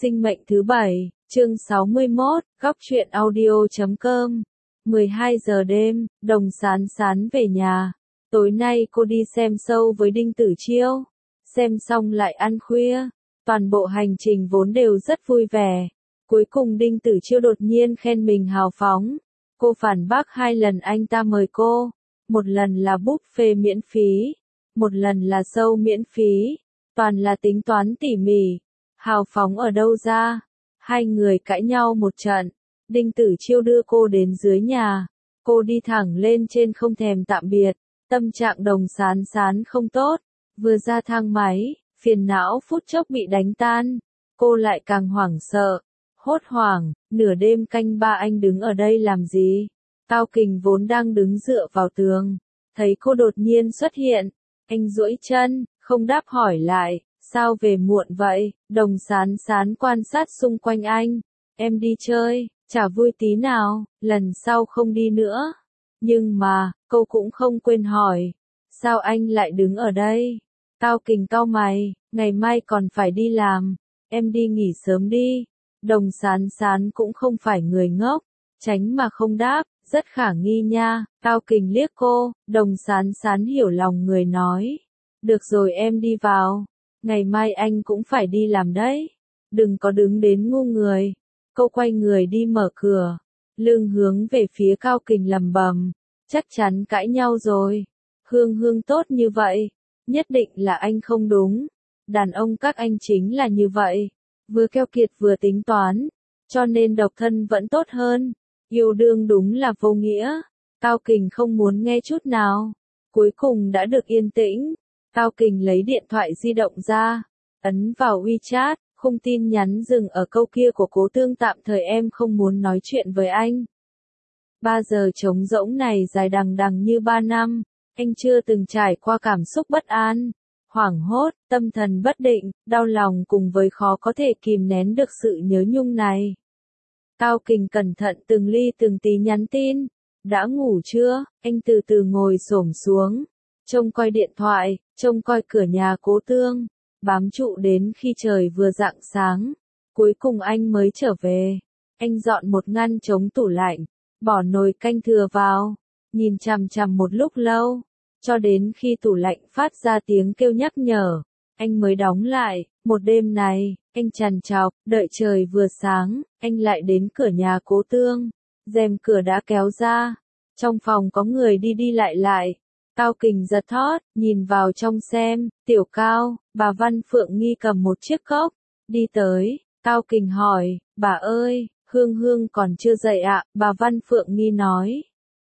Sinh mệnh thứ 7, chương 61, góc truyện audio.com. 12 giờ đêm, Đồng Sán Sán về nhà. Tối nay cô đi xem show với Đinh Tử Chiêu. Xem xong lại ăn khuya. Toàn bộ hành trình vốn đều rất vui vẻ. Cuối cùng Đinh Tử Chiêu đột nhiên khen mình hào phóng. Cô phản bác 2 lần anh ta mời cô. Một lần là buffet miễn phí. Một lần là show miễn phí. Toàn là tính toán tỉ mỉ. Hào phóng ở đâu ra? Hai người cãi nhau một trận. Đinh Tử Chiêu đưa cô đến dưới nhà. Cô đi thẳng lên trên không thèm tạm biệt. Tâm trạng Đồng Sán Sán không tốt. Vừa ra thang máy, phiền não phút chốc bị đánh tan. Cô lại càng hoảng sợ. Hốt hoảng, nửa đêm canh ba anh đứng ở đây làm gì? Cao Kình vốn đang đứng dựa vào tường. Thấy cô đột nhiên xuất hiện. Anh duỗi chân, không đáp hỏi lại. Sao về muộn vậy? Đồng Sán Sán quan sát xung quanh anh. Em đi chơi, chả vui tí nào, lần sau không đi nữa. Nhưng mà, cô cũng không quên hỏi. Sao anh lại đứng ở đây? Cao Kình cau mày, ngày mai còn phải đi làm. Em đi nghỉ sớm đi. Đồng Sán Sán cũng không phải người ngốc. Tránh mà không đáp, rất khả nghi nha. Cao Kình liếc cô, Đồng Sán Sán hiểu lòng người nói. Được rồi em đi vào. Ngày mai anh cũng phải đi làm đấy. Đừng có đứng đến ngu người. Cô quay người đi mở cửa. Lưng hướng về phía Cao Kình lẩm bẩm. Chắc chắn cãi nhau rồi. Hương Hương tốt như vậy. Nhất định là anh không đúng. Đàn ông các anh chính là như vậy. Vừa keo kiệt vừa tính toán. Cho nên độc thân vẫn tốt hơn. Yêu đương đúng là vô nghĩa. Cao Kình không muốn nghe chút nào. Cuối cùng đã được yên tĩnh. Cao Kình lấy điện thoại di động ra, ấn vào WeChat, khung tin nhắn dừng ở câu kia của Cố Tương tạm thời em không muốn nói chuyện với anh. 3 giờ trống rỗng này dài đằng đằng như 3 năm, anh chưa từng trải qua cảm xúc bất an, hoảng hốt, tâm thần bất định, đau lòng cùng với khó có thể kìm nén được sự nhớ nhung này. Cao Kình cẩn thận từng ly từng tí nhắn tin, đã ngủ chưa? Anh từ từ ngồi xổm xuống. Trông coi điện thoại, trông coi cửa nhà Cố Tương, bám trụ đến khi trời vừa rạng sáng. Cuối cùng anh mới trở về. Anh dọn một ngăn chống tủ lạnh, bỏ nồi canh thừa vào, nhìn chằm chằm một lúc lâu, cho đến khi tủ lạnh phát ra tiếng kêu nhắc nhở, anh mới đóng lại. Một đêm này, anh trằn trọc, đợi trời vừa sáng, anh lại đến cửa nhà Cố Tương. Rèm cửa đã kéo ra, trong phòng có người đi đi lại lại. Cao Kình giật thót, nhìn vào trong xem, Tiểu Cao, bà Văn Phượng Nghi cầm một chiếc cốc, đi tới. Cao Kình hỏi, bà ơi, Hương Hương còn chưa dậy ạ? Bà Văn Phượng Nghi nói.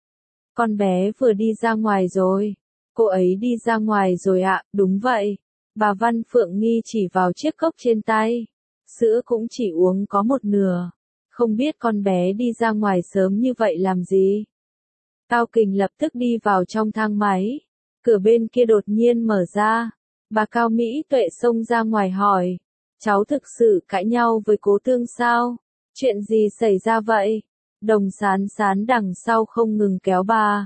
Con bé vừa đi ra ngoài rồi. Cô ấy đi ra ngoài rồi ạ? Đúng vậy. Bà Văn Phượng Nghi chỉ vào chiếc cốc trên tay. Sữa cũng chỉ uống có một nửa. Không biết con bé đi ra ngoài sớm như vậy làm gì? Cao Kình lập tức đi vào trong thang máy. Cửa bên kia đột nhiên mở ra. Bà Cao Mỹ Tuệ xông ra ngoài hỏi. Cháu thực sự cãi nhau với Cố Tương sao? Chuyện gì xảy ra vậy? Đồng Sán Sán đằng sau không ngừng kéo bà.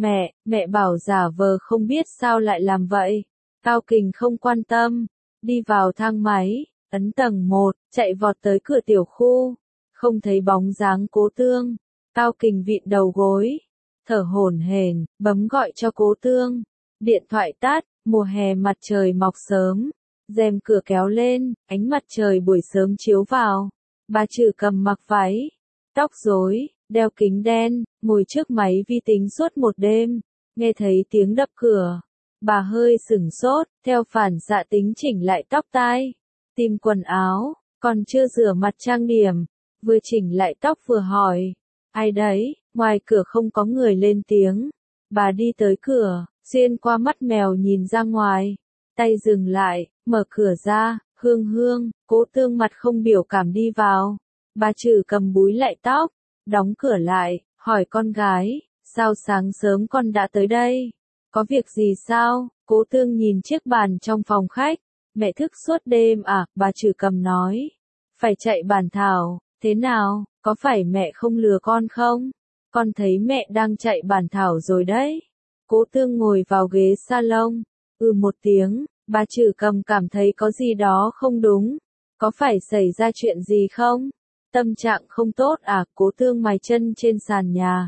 Mẹ bảo giả vờ không biết sao lại làm vậy. Cao Kình không quan tâm. Đi vào thang máy, ấn tầng 1, chạy vọt tới cửa tiểu khu. Không thấy bóng dáng Cố Tương. Cao Kình vịn đầu gối. Thở hổn hển, bấm gọi cho Cố Tương. Điện thoại tắt, mùa hè mặt trời mọc sớm. Rèm cửa kéo lên, ánh mặt trời buổi sớm chiếu vào. Bà Trử Cầm mặc váy, tóc rối, đeo kính đen, ngồi trước máy vi tính suốt một đêm. Nghe thấy tiếng đập cửa. Bà hơi sửng sốt, theo phản xạ tính chỉnh lại tóc tai. Tìm quần áo, còn chưa rửa mặt trang điểm. Vừa chỉnh lại tóc vừa hỏi. Ai đấy? Ngoài cửa không có người lên tiếng. Bà đi tới cửa, xuyên qua mắt mèo nhìn ra ngoài. Tay dừng lại, mở cửa ra, Hương Hương, Cố Tương mặt không biểu cảm đi vào. Bà Trử Cầm búi lại tóc, đóng cửa lại, hỏi con gái, sao sáng sớm con đã tới đây? Có việc gì sao? Cố Tương nhìn chiếc bàn trong phòng khách. Mẹ thức suốt đêm à? Bà Trử Cầm nói. Phải chạy bản thảo, thế nào, có phải mẹ không lừa con không? Con thấy mẹ đang chạy bản thảo rồi đấy. Cố Tương ngồi vào ghế salon. Một tiếng, bà Trử Cầm cảm thấy có gì đó không đúng. Có phải xảy ra chuyện gì không? Tâm trạng không tốt à? Cố Tương mài chân trên sàn nhà.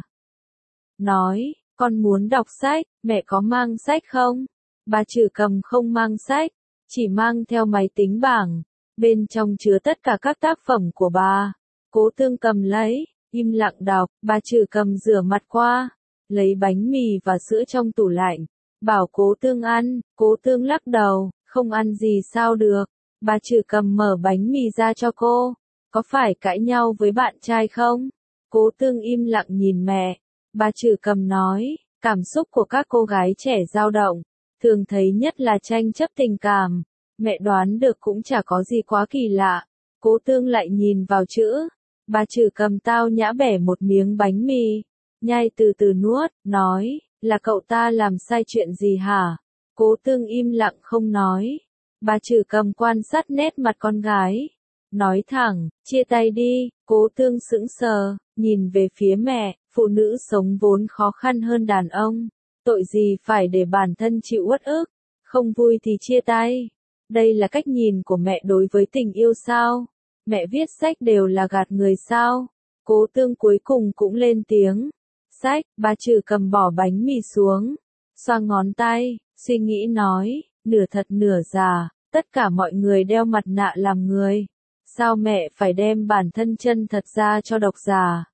Nói, con muốn đọc sách, mẹ có mang sách không? Bà Trử Cầm không mang sách, chỉ mang theo máy tính bảng. Bên trong chứa tất cả các tác phẩm của bà. Cố Tương cầm lấy, im lặng đọc. Bà Trử Cầm rửa mặt qua, lấy bánh mì và sữa trong tủ lạnh, bảo Cố Tương ăn. Cố Tương lắc đầu, không ăn gì sao được. Bà Trử Cầm mở bánh mì ra cho cô. Có phải cãi nhau với bạn trai không? Cố Tương im lặng nhìn mẹ. Bà Trử Cầm nói, cảm xúc của các cô gái trẻ dao động, thường thấy nhất là tranh chấp tình cảm. Mẹ đoán được cũng chả có gì quá kỳ lạ. Cố Tương lại nhìn vào chữ. Bà Trử Cầm tao nhã bẻ một miếng bánh mì, nhai từ từ nuốt, nói, là cậu ta làm sai chuyện gì hả? Cố Tương im lặng không nói. Bà Trử Cầm quan sát nét mặt con gái, nói thẳng, chia tay đi. Cố Tương sững sờ, nhìn về phía mẹ. Phụ nữ sống vốn khó khăn hơn đàn ông, tội gì phải để bản thân chịu uất ức, không vui thì chia tay. Đây là cách nhìn của mẹ đối với tình yêu sao? Mẹ viết sách đều là gạt người sao? Cố Tương cuối cùng cũng lên tiếng. Sách. Bà Trử Cầm bỏ bánh mì xuống, xoa ngón tay, suy nghĩ nói, nửa thật nửa giả, tất cả mọi người đeo mặt nạ làm người. Sao mẹ phải đem bản thân chân thật ra cho độc giả?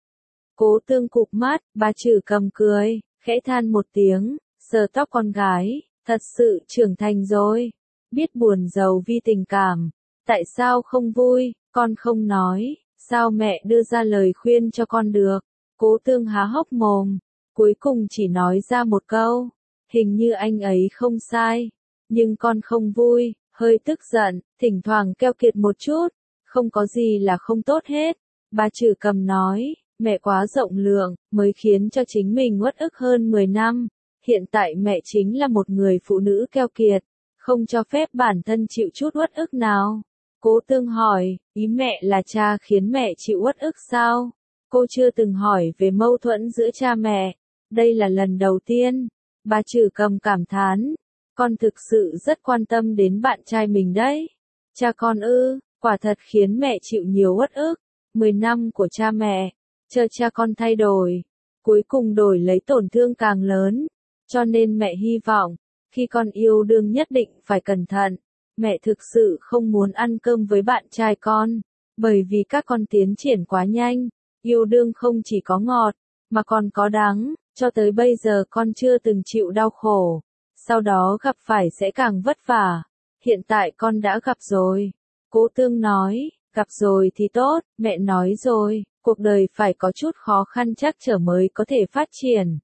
Cố Tương cụp mắt. Bà Trử Cầm cười, khẽ than một tiếng, sờ tóc con gái, thật sự trưởng thành rồi, biết buồn giàu vì tình cảm. Tại sao không vui, con không nói, sao mẹ đưa ra lời khuyên cho con được? Cố Tương há hốc mồm, cuối cùng chỉ nói ra một câu, hình như anh ấy không sai, nhưng con không vui, hơi tức giận, thỉnh thoảng keo kiệt một chút, không có gì là không tốt hết. Bà Trử Cầm nói, mẹ quá rộng lượng, mới khiến cho chính mình uất ức hơn 10 năm. Hiện tại mẹ chính là một người phụ nữ keo kiệt, không cho phép bản thân chịu chút uất ức nào. Cố Tương hỏi, ý mẹ là cha khiến mẹ chịu uất ức sao? Cô chưa từng hỏi về mâu thuẫn giữa cha mẹ. Đây là lần đầu tiên. Bà Trử Cầm cảm thán, con thực sự rất quan tâm đến bạn trai mình đấy. Cha con ư, quả thật khiến mẹ chịu nhiều uất ức. 10 năm của cha mẹ, chờ cha con thay đổi, cuối cùng đổi lấy tổn thương càng lớn. Cho nên mẹ hy vọng, khi con yêu đương nhất định phải cẩn thận. Mẹ thực sự không muốn ăn cơm với bạn trai con, bởi vì các con tiến triển quá nhanh. Yêu đương không chỉ có ngọt, mà còn có đắng. Cho tới bây giờ con chưa từng chịu đau khổ, sau đó gặp phải sẽ càng vất vả. Hiện tại con đã gặp rồi. Cố Tương nói, gặp rồi thì tốt, mẹ nói rồi, cuộc đời phải có chút khó khăn trắc trở mới có thể phát triển.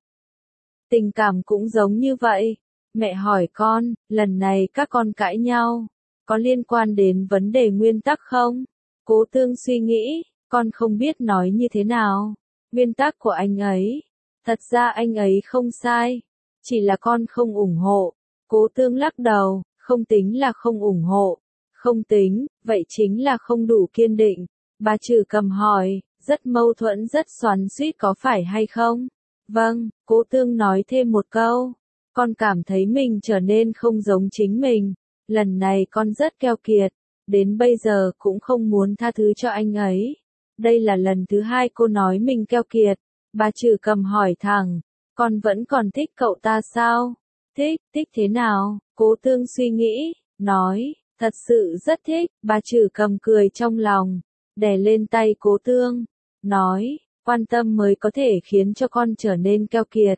Tình cảm cũng giống như vậy. Mẹ hỏi con, lần này các con cãi nhau, có liên quan đến vấn đề nguyên tắc không? Cố Tương suy nghĩ, con không biết nói như thế nào. Nguyên tắc của anh ấy, thật ra anh ấy không sai, chỉ là con không ủng hộ. Cố Tương lắc đầu, không tính là không ủng hộ. Không tính, vậy chính là không đủ kiên định. Bà Trử Cầm hỏi, rất mâu thuẫn rất xoắn xuýt có phải hay không? Vâng. Cố Tương nói thêm một câu, con cảm thấy mình trở nên không giống chính mình. Lần này con rất keo kiệt, đến bây giờ cũng không muốn tha thứ cho anh ấy. Đây là lần thứ 2 cô nói mình keo kiệt. Bà Trử Cầm hỏi thẳng, con vẫn còn thích cậu ta sao? Thích thế nào? Cố Tương suy nghĩ, nói, thật sự rất thích. Bà Trử Cầm cười trong lòng, đè lên tay Cố Tương, nói, quan tâm mới có thể khiến cho con trở nên keo kiệt.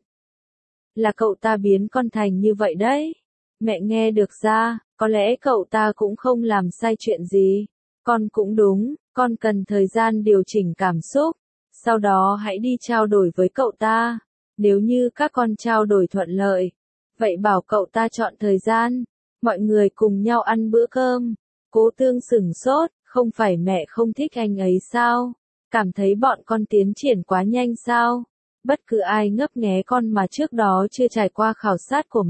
Là cậu ta biến con thành như vậy đấy. Mẹ nghe được ra, có lẽ cậu ta cũng không làm sai chuyện gì. Con cũng đúng, con cần thời gian điều chỉnh cảm xúc. Sau đó hãy đi trao đổi với cậu ta. Nếu như các con trao đổi thuận lợi, vậy bảo cậu ta chọn thời gian, mọi người cùng nhau ăn bữa cơm. Cố Tương sửng sốt, không phải mẹ không thích anh ấy sao? Cảm thấy bọn con tiến triển quá nhanh sao? Bất cứ ai ngấp nghé con mà trước đó chưa trải qua khảo sát của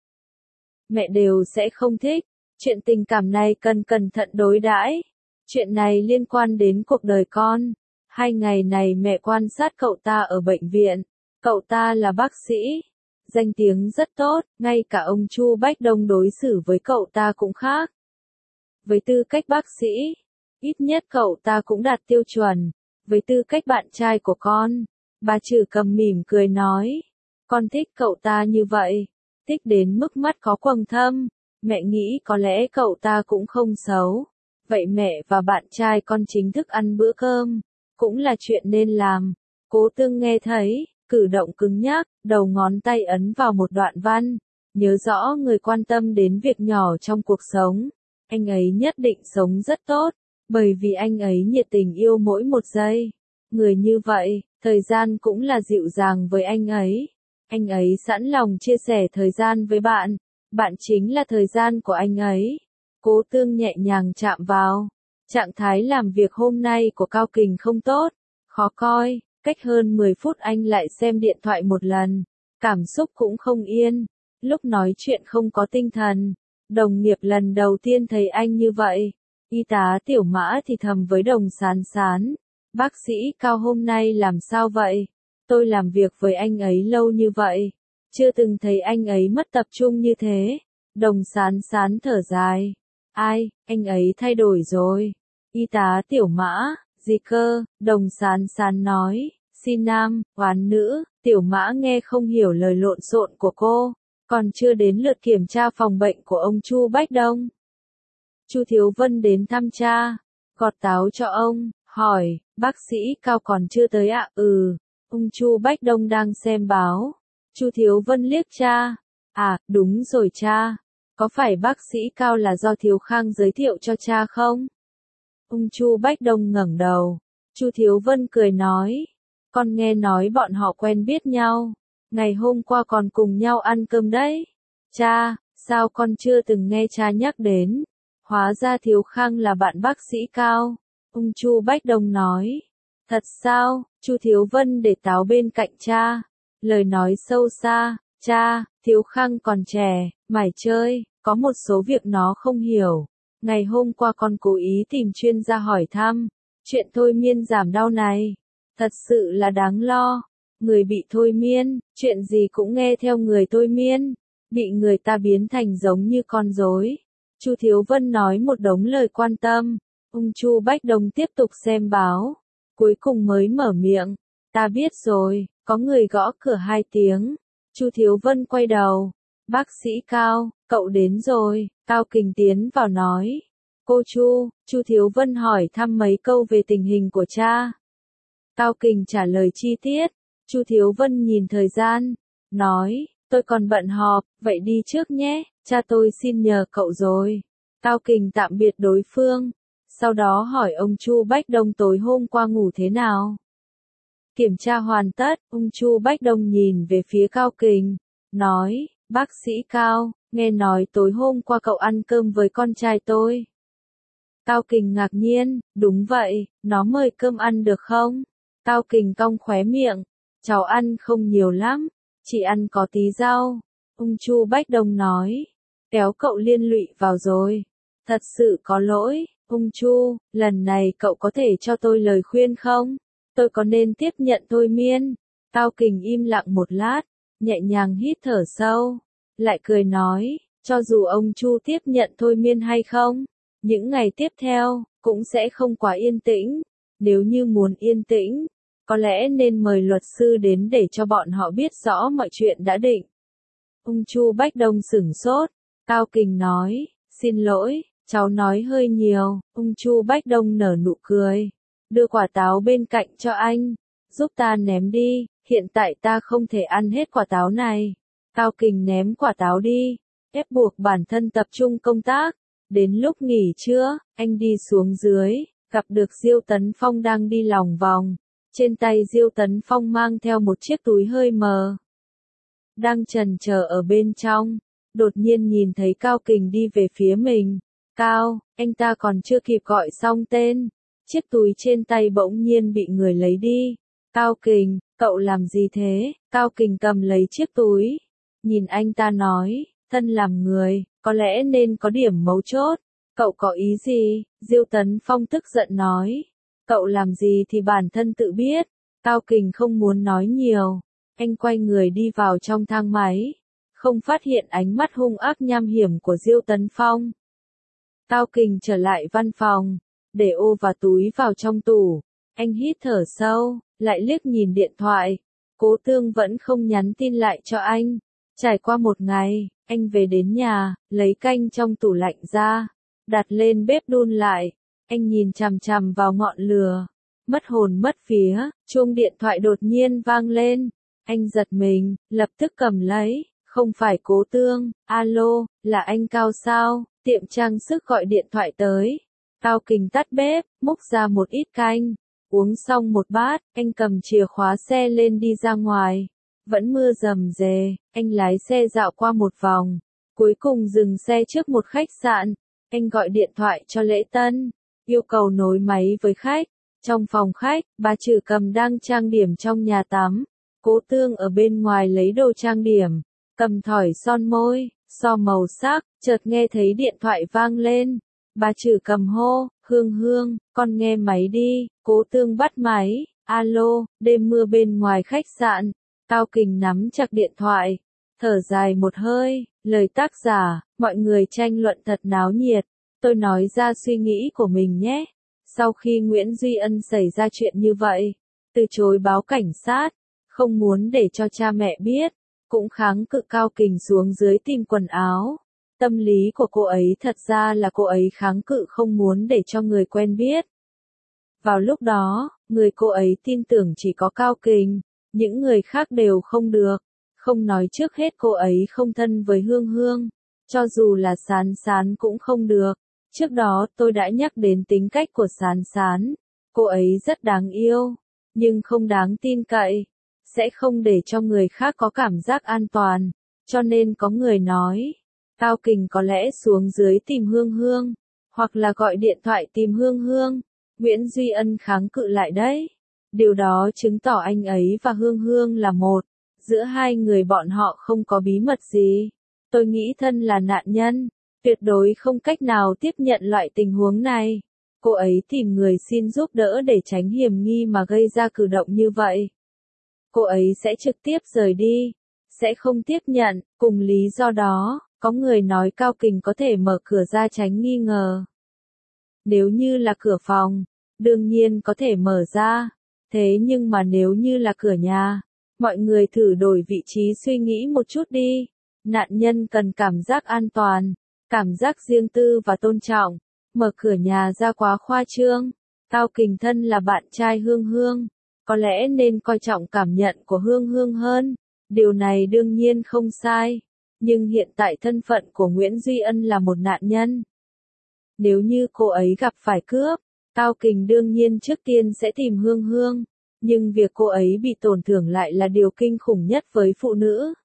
mẹ đều sẽ không thích. Chuyện tình cảm này cần cẩn thận đối đãi. Chuyện này liên quan đến cuộc đời con. 2 ngày này mẹ quan sát cậu ta ở bệnh viện. Cậu ta là bác sĩ, danh tiếng rất tốt, ngay cả ông Chu Bách Đông đối xử với cậu ta cũng khác. Với tư cách bác sĩ, ít nhất cậu ta cũng đạt tiêu chuẩn. Với tư cách bạn trai của con, bà Trử Cầm mỉm cười nói. Con thích cậu ta như vậy. Thích đến mức mắt có quầng thâm. Mẹ nghĩ có lẽ cậu ta cũng không xấu. Vậy mẹ và bạn trai con chính thức ăn bữa cơm. Cũng là chuyện nên làm. Cố Tương nghe thấy, cử động cứng nhắc, đầu ngón tay ấn vào một đoạn văn. Nhớ rõ người quan tâm đến việc nhỏ trong cuộc sống. Anh ấy nhất định sống rất tốt. Bởi vì anh ấy nhiệt tình yêu mỗi một giây. Người như vậy, thời gian cũng là dịu dàng với anh ấy. Anh ấy sẵn lòng chia sẻ thời gian với bạn. Bạn chính là thời gian của anh ấy. Cố Tương nhẹ nhàng chạm vào. Trạng thái làm việc hôm nay của Cao Kình không tốt. Khó coi, cách hơn 10 phút anh lại xem điện thoại một lần. Cảm xúc cũng không yên. Lúc nói chuyện không có tinh thần. Đồng nghiệp lần đầu tiên thấy anh như vậy. Y tá Tiểu Mã thì thầm với Đồng Sán Sán. Bác sĩ Cao hôm nay làm sao vậy? Tôi làm việc với anh ấy lâu như vậy. Chưa từng thấy anh ấy mất tập trung như thế. Đồng Sán Sán thở dài. Ai, anh ấy thay đổi rồi. Y tá Tiểu Mã, gì cơ? Đồng Sán Sán nói. Xin nam, oán nữ. Tiểu Mã nghe không hiểu lời lộn xộn của cô. Còn chưa đến lượt kiểm tra phòng bệnh của ông Chu Bách Đông. Chu Thiếu Vân đến thăm cha, gọt táo cho ông, hỏi, bác sĩ Cao còn chưa tới ạ? Ông Chu Bách Đông đang xem báo. Chu Thiếu Vân liếc cha. À, đúng rồi cha. Có phải bác sĩ Cao là do Thiếu Khang giới thiệu cho cha không? Ông Chu Bách Đông ngẩng đầu. Chu Thiếu Vân cười nói. Con nghe nói bọn họ quen biết nhau. Ngày hôm qua còn cùng nhau ăn cơm đấy. Cha, sao con chưa từng nghe cha nhắc đến? Hóa ra Thiếu Khang là bạn bác sĩ Cao. Ông Chu Bách Đông nói. Thật sao? Chu Thiếu Vân để táo bên cạnh cha. Lời nói sâu xa. Cha, Thiếu Khang còn trẻ, mải chơi, có một số việc nó không hiểu. Ngày hôm qua con cố ý tìm chuyên gia hỏi thăm. Chuyện thôi miên giảm đau này. Thật sự là đáng lo. Người bị thôi miên, chuyện gì cũng nghe theo người thôi miên. Bị người ta biến thành giống như con rối. Chu Thiếu Vân nói một đống lời quan tâm. Ông Chu Bách Đông tiếp tục xem báo. Cuối cùng mới mở miệng. Ta biết rồi, có người gõ cửa 2 tiếng. Chu Thiếu Vân quay đầu. Bác sĩ Cao, cậu đến rồi. Cao Kình tiến vào nói. Cô Chu, Chu Thiếu Vân hỏi thăm mấy câu về tình hình của cha. Cao Kình trả lời chi tiết. Chu Thiếu Vân nhìn thời gian. Nói, tôi còn bận họp, vậy đi trước nhé, cha tôi xin nhờ cậu rồi. Cao Kình tạm biệt đối phương. Sau đó hỏi ông Chu Bách Đông tối hôm qua ngủ thế nào. Kiểm tra hoàn tất, ông Chu Bách Đông nhìn về phía Cao Kình. Nói, bác sĩ Cao, nghe nói tối hôm qua cậu ăn cơm với con trai tôi. Cao Kình ngạc nhiên, đúng vậy, nó mời cơm ăn được không? Cao Kình cong khóe miệng, cháu ăn không nhiều lắm, chỉ ăn có tí rau. Ông Chu Bách Đông nói, kéo cậu liên lụy vào rồi. Thật sự có lỗi, ông Chu, lần này cậu có thể cho tôi lời khuyên không? Tôi có nên tiếp nhận thôi miên? Cao Kình im lặng một lát, nhẹ nhàng hít thở sâu, lại cười nói, cho dù ông Chu tiếp nhận thôi miên hay không, những ngày tiếp theo, cũng sẽ không quá yên tĩnh. Nếu như muốn yên tĩnh, có lẽ nên mời luật sư đến để cho bọn họ biết rõ mọi chuyện đã định. Ông Chu Bách Đông sửng sốt, Cao Kình nói, xin lỗi, cháu nói hơi nhiều. Ông Chu Bách Đông nở nụ cười, đưa quả táo bên cạnh cho anh, giúp ta ném đi, hiện tại ta không thể ăn hết quả táo này. Cao Kình ném quả táo đi, ép buộc bản thân tập trung công tác. Đến lúc nghỉ trưa, anh đi xuống dưới, gặp được Diêu Tấn Phong đang đi lòng vòng. Trên tay Diêu Tấn Phong mang theo một chiếc túi hơi mờ. Đang chần chờ ở bên trong, đột nhiên nhìn thấy Cao Kình đi về phía mình. Cao, anh ta còn chưa kịp gọi xong tên. Chiếc túi trên tay bỗng nhiên bị người lấy đi. Cao Kình, cậu làm gì thế? Cao Kình cầm lấy chiếc túi. Nhìn anh ta nói, thân làm người, có lẽ nên có điểm mấu chốt. Cậu có ý gì? Diêu Tấn Phong tức giận nói. Cậu làm gì thì bản thân tự biết. Cao Kình không muốn nói nhiều. Anh quay người đi vào trong thang máy. Không phát hiện ánh mắt hung ác nham hiểm của Diêu Tấn Phong. Cao Kình trở lại văn phòng, để ô và túi vào trong tủ. Anh hít thở sâu, lại liếc nhìn điện thoại. Cố Tương vẫn không nhắn tin lại cho anh. Trải qua một ngày, anh về đến nhà, lấy canh trong tủ lạnh ra, đặt lên bếp đun lại. Anh nhìn chằm chằm vào ngọn lửa, mất hồn mất vía, chuông điện thoại đột nhiên vang lên. Anh giật mình, lập tức cầm lấy, không phải Cố Tương, alo, là anh Cao sao, tiệm trang sức gọi điện thoại tới. Cao Kình tắt bếp, múc ra một ít canh, uống xong một bát, anh cầm chìa khóa xe lên đi ra ngoài. Vẫn mưa rầm rề, anh lái xe dạo qua một vòng, cuối cùng dừng xe trước một khách sạn. Anh gọi điện thoại cho Lễ Tân, yêu cầu nối máy với khách. Trong phòng khách, bà Trử Cầm đang trang điểm trong nhà tắm. Cố Tương ở bên ngoài lấy đồ trang điểm, cầm thỏi son môi, so màu sắc, chợt nghe thấy điện thoại vang lên. Bà Trử Cầm hô, Hương Hương, con nghe máy đi. Cố Tương bắt máy, alo, đêm mưa bên ngoài khách sạn. Cao Kình nắm chặt điện thoại, thở dài một hơi, lời tác giả, mọi người tranh luận thật náo nhiệt. Tôi nói ra suy nghĩ của mình nhé. Sau khi Nguyễn Duy Ân xảy ra chuyện như vậy, từ chối báo cảnh sát, không muốn để cho cha mẹ biết, cũng kháng cự. Cao Kình xuống dưới tìm quần áo. Tâm lý của cô ấy thật ra là cô ấy kháng cự không muốn để cho người quen biết. Vào lúc đó, người cô ấy tin tưởng chỉ có Cao Kình, những người khác đều không được. Không nói trước hết cô ấy không thân với Hương Hương, cho dù là Sán Sán cũng không được. Trước đó tôi đã nhắc đến tính cách của Sán Sán, cô ấy rất đáng yêu, nhưng không đáng tin cậy, sẽ không để cho người khác có cảm giác an toàn, cho nên có người nói, Cao Kình có lẽ xuống dưới tìm Hương Hương, hoặc là gọi điện thoại tìm Hương Hương. Nguyễn Duy Ân kháng cự lại đấy. Điều đó chứng tỏ anh ấy và Hương Hương là một, giữa hai người bọn họ không có bí mật gì. Tôi nghĩ thân là nạn nhân, tuyệt đối không cách nào tiếp nhận loại tình huống này. Cô ấy tìm người xin giúp đỡ để tránh hiểm nghi mà gây ra cử động như vậy. Cô ấy sẽ trực tiếp rời đi, sẽ không tiếp nhận, cùng lý do đó, có người nói Cao Kình có thể mở cửa ra tránh nghi ngờ. Nếu như là cửa phòng, đương nhiên có thể mở ra, thế nhưng mà nếu như là cửa nhà, mọi người thử đổi vị trí suy nghĩ một chút đi. Nạn nhân cần cảm giác an toàn, cảm giác riêng tư và tôn trọng. Mở cửa nhà ra quá khoa trương. Cao Kình thân là bạn trai Hương Hương, có lẽ nên coi trọng cảm nhận của Hương Hương hơn. Điều này đương nhiên không sai, nhưng hiện tại thân phận của Nguyễn Duy Ân là một nạn nhân. Nếu như cô ấy gặp phải cướp, Cao Kình đương nhiên trước tiên sẽ tìm Hương Hương, nhưng việc cô ấy bị tổn thương lại là điều kinh khủng nhất với phụ nữ.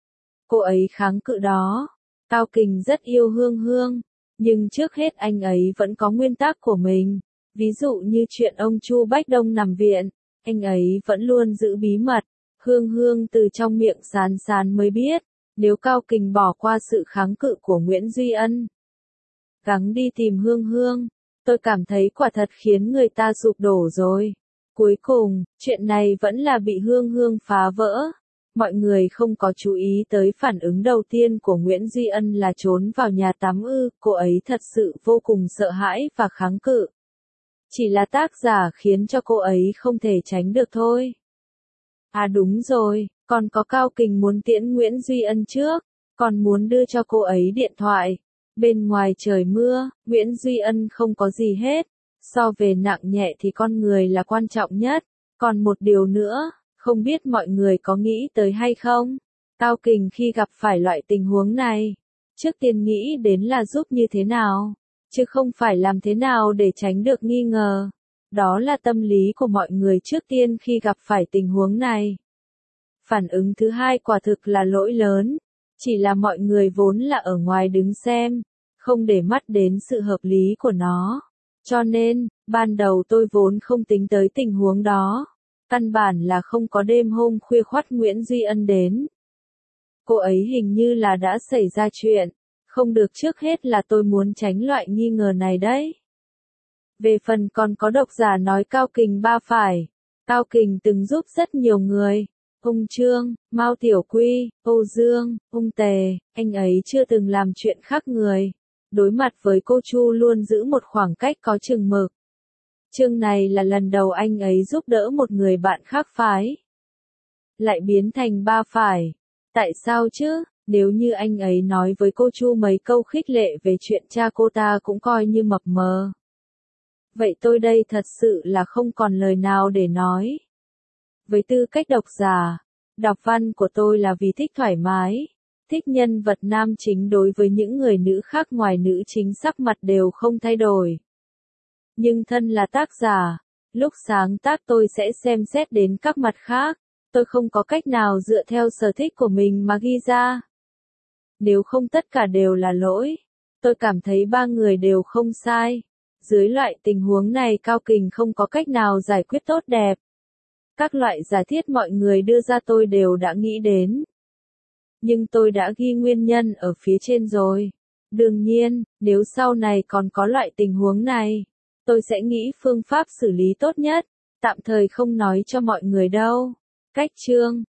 Cô ấy kháng cự đó. Cao Kình rất yêu Hương Hương, nhưng trước hết anh ấy vẫn có nguyên tắc của mình. Ví dụ như chuyện ông Chu Bách Đông nằm viện, anh ấy vẫn luôn giữ bí mật. Hương Hương từ trong miệng Sán Sán mới biết, nếu Cao Kình bỏ qua sự kháng cự của Nguyễn Duy Ân, gắng đi tìm Hương Hương, tôi cảm thấy quả thật khiến người ta sụp đổ rồi. Cuối cùng, chuyện này vẫn là bị Hương Hương phá vỡ. Mọi người không có chú ý tới phản ứng đầu tiên của Nguyễn Duy Ân là trốn vào nhà tắm ư. Cô ấy thật sự vô cùng sợ hãi và kháng cự. Chỉ là tác giả khiến cho cô ấy không thể tránh được thôi. À đúng rồi, còn có Cao Kình muốn tiễn Nguyễn Duy Ân trước, còn muốn đưa cho cô ấy điện thoại. Bên ngoài trời mưa, Nguyễn Duy Ân không có gì hết. So về nặng nhẹ thì con người là quan trọng nhất. Còn một điều nữa, không biết mọi người có nghĩ tới hay không? Cao Kình khi gặp phải loại tình huống này, trước tiên nghĩ đến là giúp như thế nào, chứ không phải làm thế nào để tránh được nghi ngờ. Đó là tâm lý của mọi người trước tiên khi gặp phải tình huống này. Phản ứng thứ hai quả thực là lỗi lớn. Chỉ là mọi người vốn là ở ngoài đứng xem, không để mắt đến sự hợp lý của nó. Cho nên, ban đầu tôi vốn không tính tới tình huống đó. Căn bản là không có đêm hôm khuya khoắt Nguyễn Duy Ân đến. Cô ấy hình như là đã xảy ra chuyện. Không được, trước hết là tôi muốn tránh loại nghi ngờ này đấy. Về phần còn có độc giả nói Cao Kình ba phải. Cao Kình từng giúp rất nhiều người. Ông Trương, Mao Tiểu Quy, Âu Dương, ông Tề, anh ấy chưa từng làm chuyện khác người. Đối mặt với cô Chu luôn giữ một khoảng cách có chừng mực. Chương này là lần đầu anh ấy giúp đỡ một người bạn khác phái. Lại biến thành ba phải. Tại sao chứ? Nếu như anh ấy nói với cô Chu mấy câu khích lệ về chuyện cha cô ta cũng coi như mập mờ. Vậy tôi đây thật sự là không còn lời nào để nói. Với tư cách độc giả, đọc văn của tôi là vì thích thoải mái, thích nhân vật nam chính đối với những người nữ khác ngoài nữ chính sắc mặt đều không thay đổi. Nhưng thân là tác giả, lúc sáng tác tôi sẽ xem xét đến các mặt khác, tôi không có cách nào dựa theo sở thích của mình mà ghi ra. Nếu không tất cả đều là lỗi, tôi cảm thấy ba người đều không sai. Dưới loại tình huống này Cao Kình không có cách nào giải quyết tốt đẹp. Các loại giả thiết mọi người đưa ra tôi đều đã nghĩ đến. Nhưng tôi đã ghi nguyên nhân ở phía trên rồi. Đương nhiên, nếu sau này còn có loại tình huống này, tôi sẽ nghĩ phương pháp xử lý tốt nhất, tạm thời không nói cho mọi người đâu. Cách chương